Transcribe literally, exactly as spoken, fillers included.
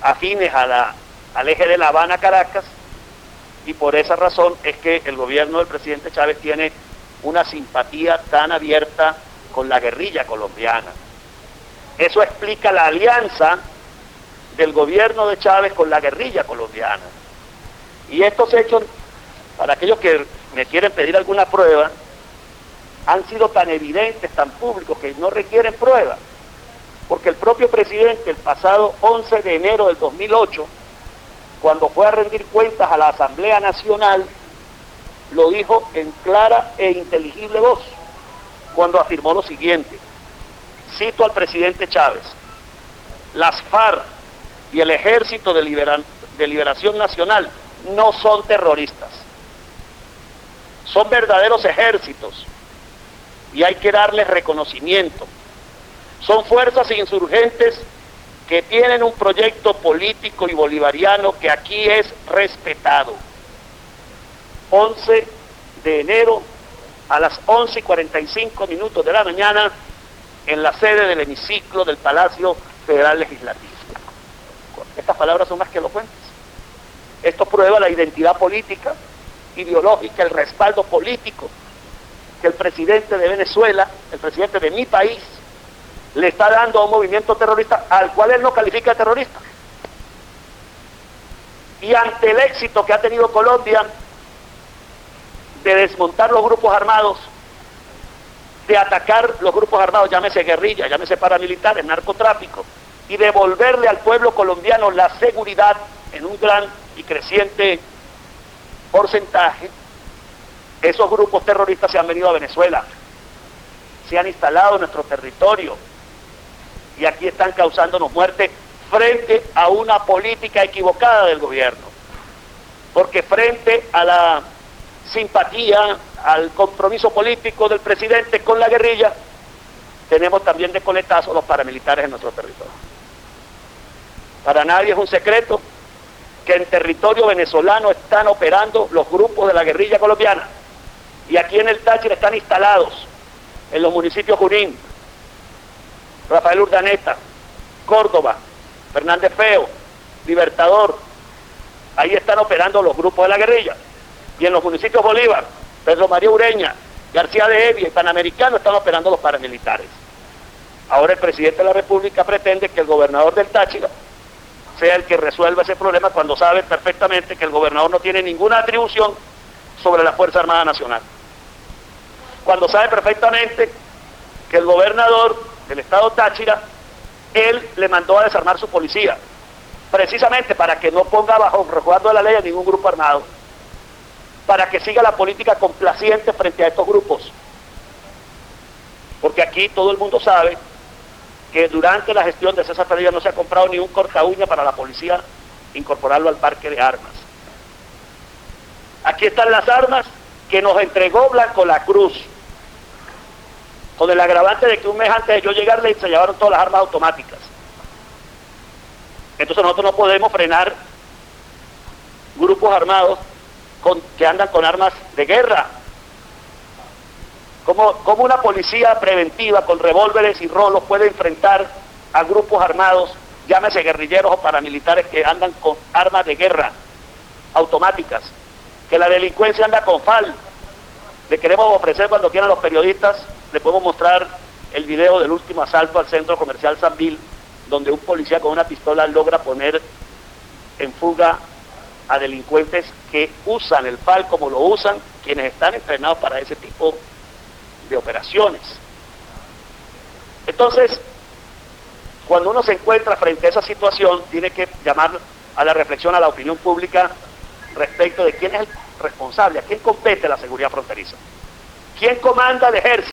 afines a la, al eje de La Habana-Caracas, y por esa razón es que el gobierno del presidente Chávez tiene una simpatía tan abierta con la guerrilla colombiana. Eso explica la alianza del gobierno de Chávez con la guerrilla colombiana. Y estos hechos, para aquellos que me quieren pedir alguna prueba, han sido tan evidentes, tan públicos, que no requieren prueba. Porque el propio presidente, el pasado once de enero del dos mil ocho, cuando fue a rendir cuentas a la Asamblea Nacional, lo dijo en clara e inteligible voz, cuando afirmó lo siguiente, cito al presidente Chávez: las FARC y el Ejército de, Libera- de Liberación Nacional no son terroristas, son verdaderos ejércitos y hay que darles reconocimiento. Son fuerzas insurgentes que tienen un proyecto político y bolivariano que aquí es respetado. once de enero a las once y cuarenta y cinco minutos de la mañana en la sede del hemiciclo del Palacio Federal Legislativo. Estas palabras son más que elocuentes. Esto prueba la identidad política, ideológica, el respaldo político que el presidente de Venezuela, el presidente de mi país, le está dando a un movimiento terrorista al cual él no califica de terrorista. Y ante el éxito que ha tenido Colombia de desmontar los grupos armados, de atacar los grupos armados, llámese guerrilla, llámese paramilitares, narcotráfico, y devolverle al pueblo colombiano la seguridad en un gran y creciente porcentaje, esos grupos terroristas se han venido a Venezuela, se han instalado en nuestro territorio, y aquí están causándonos muerte frente a una política equivocada del gobierno, porque frente a la simpatía, al compromiso político del presidente con la guerrilla, tenemos también de coletazo los paramilitares en nuestro territorio. Para nadie es un secreto que en territorio venezolano están operando los grupos de la guerrilla colombiana, y aquí en el Táchira están instalados en los municipios Junín, Rafael Urdaneta, Córdoba, Fernández Feo, Libertador. Ahí están operando los grupos de la guerrilla. Y en los municipios Bolívar, Pedro María Ureña, García de Evia y Panamericano están operando los paramilitares. Ahora el presidente de la República pretende que el gobernador del Táchira sea el que resuelva ese problema, cuando sabe perfectamente que el gobernador no tiene ninguna atribución sobre la Fuerza Armada Nacional. Cuando sabe perfectamente que el gobernador del estado Táchira, él le mandó a desarmar su policía, precisamente para que no ponga bajo resguardo de la ley a ningún grupo armado, para que siga la política complaciente frente a estos grupos. Porque aquí todo el mundo sabe que durante la gestión de César Padilla no se ha comprado ni un corta uña para la policía incorporarlo al parque de armas. Aquí están las armas que nos entregó Blanco La Cruz, con el agravante de que un mes antes de yo llegarle se llevaron todas las armas automáticas. Entonces nosotros no podemos frenar grupos armados con, que andan con armas de guerra. ¿Cómo, cómo una policía preventiva con revólveres y rolos puede enfrentar a grupos armados, llámese guerrilleros o paramilitares, que andan con armas de guerra automáticas? Que la delincuencia anda con F A L. Le queremos ofrecer, cuando quieran los periodistas, le podemos mostrar el video del último asalto al centro comercial Sambil, donde un policía con una pistola logra poner en fuga a delincuentes que usan el F A L como lo usan quienes están entrenados para ese tipo de operaciones. Entonces, cuando uno se encuentra frente a esa situación, tiene que llamar a la reflexión a la opinión pública respecto de quién es el responsable, a quién compete la seguridad fronteriza, quién comanda el ejército.